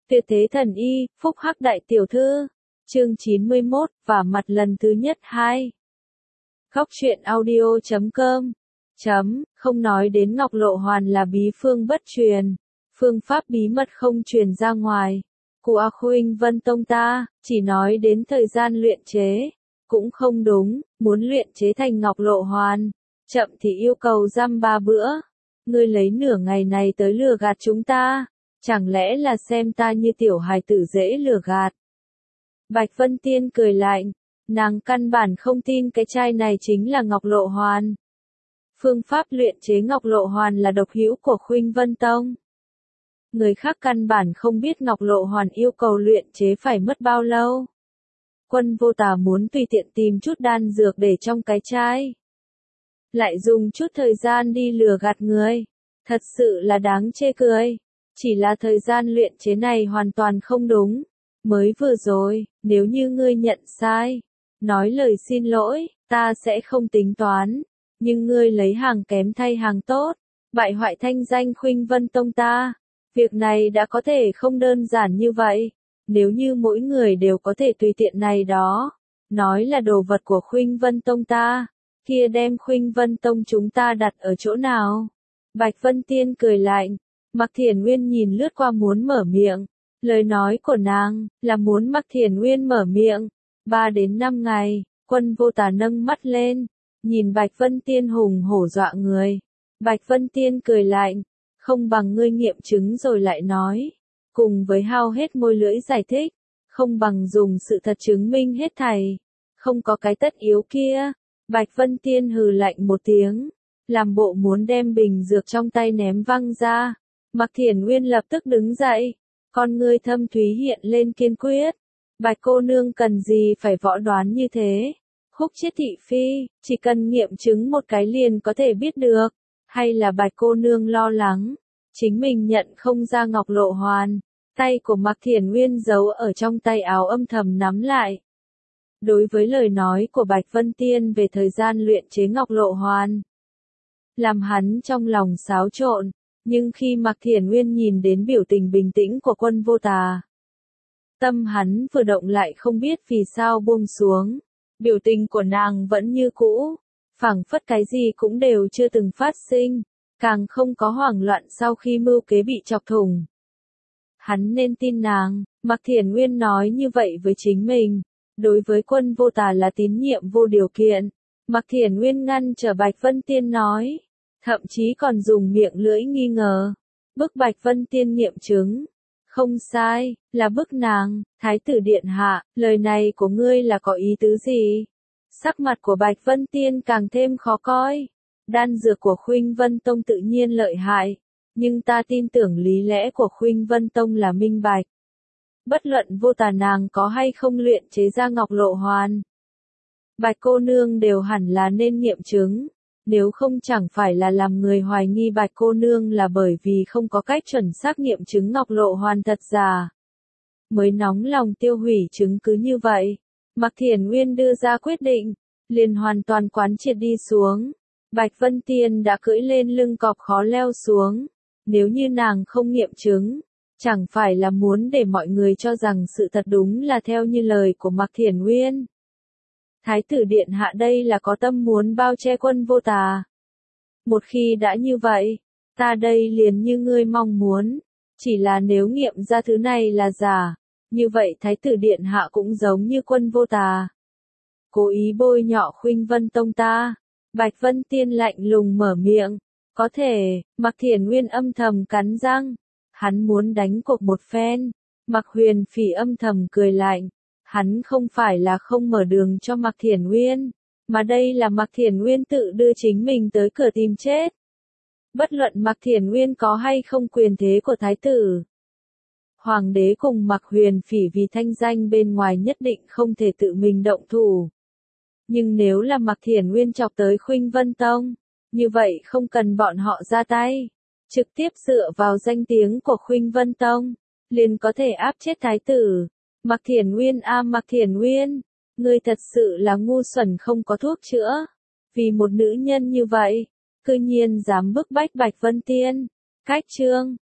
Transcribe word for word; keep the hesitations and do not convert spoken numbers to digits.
Tuyệt thế thần y, phúc hắc đại tiểu thư. Chương chín mươi mốt, và mặt lần thứ nhất hai. Góc truyện audio chấm com. Chấm, không nói đến Ngọc Lộ Hoàn là bí phương bất truyền. Phương pháp bí mật không truyền ra ngoài. Của Khuynh Vân Tông ta, chỉ nói đến thời gian luyện chế. Cũng không đúng, muốn luyện chế thành Ngọc Lộ Hoàn. Chậm thì yêu cầu dăm ba bữa. Ngươi lấy nửa ngày này tới lừa gạt chúng ta. Chẳng lẽ là xem ta như tiểu hài tử dễ lừa gạt? Bạch Vân Tiên cười lạnh, nàng căn bản không tin cái chai này chính là Ngọc Lộ Hoàn. Phương pháp luyện chế Ngọc Lộ Hoàn là độc hữu của Khuynh Vân Tông. Người khác căn bản không biết Ngọc Lộ Hoàn yêu cầu luyện chế phải mất bao lâu. Quân Vô Tà muốn tùy tiện tìm chút đan dược để trong cái chai. Lại dùng chút thời gian đi lừa gạt người. Thật sự là đáng chê cười. Chỉ là thời gian luyện chế này hoàn toàn không đúng. Mới vừa rồi, nếu như ngươi nhận sai, nói lời xin lỗi, ta sẽ không tính toán. Nhưng ngươi lấy hàng kém thay hàng tốt, bại hoại thanh danh Khuynh Vân Tông ta. Việc này đã có thể không đơn giản như vậy. Nếu như mỗi người đều có thể tùy tiện này đó, nói là đồ vật của Khuynh Vân Tông ta, kia đem Khuynh Vân Tông chúng ta đặt ở chỗ nào? Bạch Vân Tiên cười lạnh. Mạc Thiển Nguyên nhìn lướt qua muốn mở miệng. Lời nói của nàng là muốn Mạc Thiển Nguyên mở miệng. Ba đến năm ngày, Quân Vô Tà nâng mắt lên, nhìn Bạch Vân Tiên hùng hổ dọa người. Bạch Vân Tiên cười lạnh, không bằng ngươi nghiệm chứng rồi lại nói. Cùng với hao hết môi lưỡi giải thích, không bằng dùng sự thật chứng minh hết thảy. Không có cái tất yếu kia. Bạch Vân Tiên hừ lạnh một tiếng, làm bộ muốn đem bình dược trong tay ném văng ra. Mạc Thiển Nguyên lập tức đứng dậy, con ngươi thâm thúy hiện lên kiên quyết. Bạch cô nương cần gì phải võ đoán như thế? Khúc Chiết thị phi, chỉ cần nghiệm chứng một cái liền có thể biết được. Hay là Bạch cô nương lo lắng, chính mình nhận không ra Ngọc Lộ Hoàn. Tay của Mạc Thiển Nguyên giấu ở trong tay áo âm thầm nắm lại. Đối với lời nói của Bạch Vân Tiên về thời gian luyện chế Ngọc Lộ Hoàn, làm hắn trong lòng xáo trộn. Nhưng khi Mạc Thiển Nguyên nhìn đến biểu tình bình tĩnh của Quân Vô Tà, tâm hắn vừa động lại không biết vì sao buông xuống. Biểu tình của nàng vẫn như cũ, phảng phất cái gì cũng đều chưa từng phát sinh, càng không có hoảng loạn sau khi mưu kế bị chọc thủng. Hắn nên tin nàng. Mạc Thiển Nguyên nói như vậy với chính mình. Đối với Quân Vô Tà là tín nhiệm vô điều kiện. Mạc Thiển Nguyên ngăn trở Bạch Vân Tiên nói. Thậm chí còn dùng miệng lưỡi nghi ngờ. Bức Bạch Vân Tiên nghiệm chứng. Không sai, là bức nàng. Thái tử điện hạ, lời này của ngươi là có ý tứ gì? Sắc mặt của Bạch Vân Tiên càng thêm khó coi. Đan dược của Khuynh Vân Tông tự nhiên lợi hại. Nhưng ta tin tưởng lý lẽ của Khuynh Vân Tông là minh bạch. Bất luận Vô Tà nàng có hay không luyện chế ra Ngọc Lộ Hoàn, Bạch cô nương đều hẳn là nên nghiệm chứng. Nếu không chẳng phải là làm người hoài nghi Bạch cô nương là bởi vì không có cách chuẩn xác nghiệm chứng Ngọc Lộ Hoàn thật giả. Mới nóng lòng tiêu hủy chứng cứ như vậy. Mạc Thiển Nguyên đưa ra quyết định, liền hoàn toàn quán triệt đi xuống. Bạch Vân Tiên đã cưỡi lên lưng cọp khó leo xuống. Nếu như nàng không nghiệm chứng, chẳng phải là muốn để mọi người cho rằng sự thật đúng là theo như lời của Mạc Thiển Nguyên. Thái tử điện hạ đây là có tâm muốn bao che Quân Vô Tà. Một khi đã như vậy, ta đây liền như ngươi mong muốn. Chỉ là nếu nghiệm ra thứ này là giả, như vậy Thái tử điện hạ cũng giống như Quân Vô Tà. Cố ý bôi nhọ Khuynh Vân Tông ta. Bạch Vân Tiên lạnh lùng mở miệng. Có thể, Mạc Thiển Nguyên âm thầm cắn răng. Hắn muốn đánh cuộc một phen. Mạc Huyền Phỉ âm thầm cười lạnh. Hắn không phải là không mở đường cho Mạc Thiển Nguyên, mà đây là Mạc Thiển Nguyên tự đưa chính mình tới cửa tìm chết. Bất luận Mạc Thiển Nguyên có hay không quyền thế của thái tử, hoàng đế cùng Mạc Huyền Phỉ vì thanh danh bên ngoài nhất định không thể tự mình động thủ. Nhưng nếu là Mạc Thiển Nguyên chọc tới Khuynh Vân Tông, như vậy không cần bọn họ ra tay, trực tiếp dựa vào danh tiếng của Khuynh Vân Tông, liền có thể áp chết thái tử. Mạc Thiển Nguyên a à, Mạc Thiển Nguyên, ngươi thật sự là ngu xuẩn không có thuốc chữa. Vì một nữ nhân như vậy, cư nhiên dám bức bách Bạch Vân Tiên. Cách chương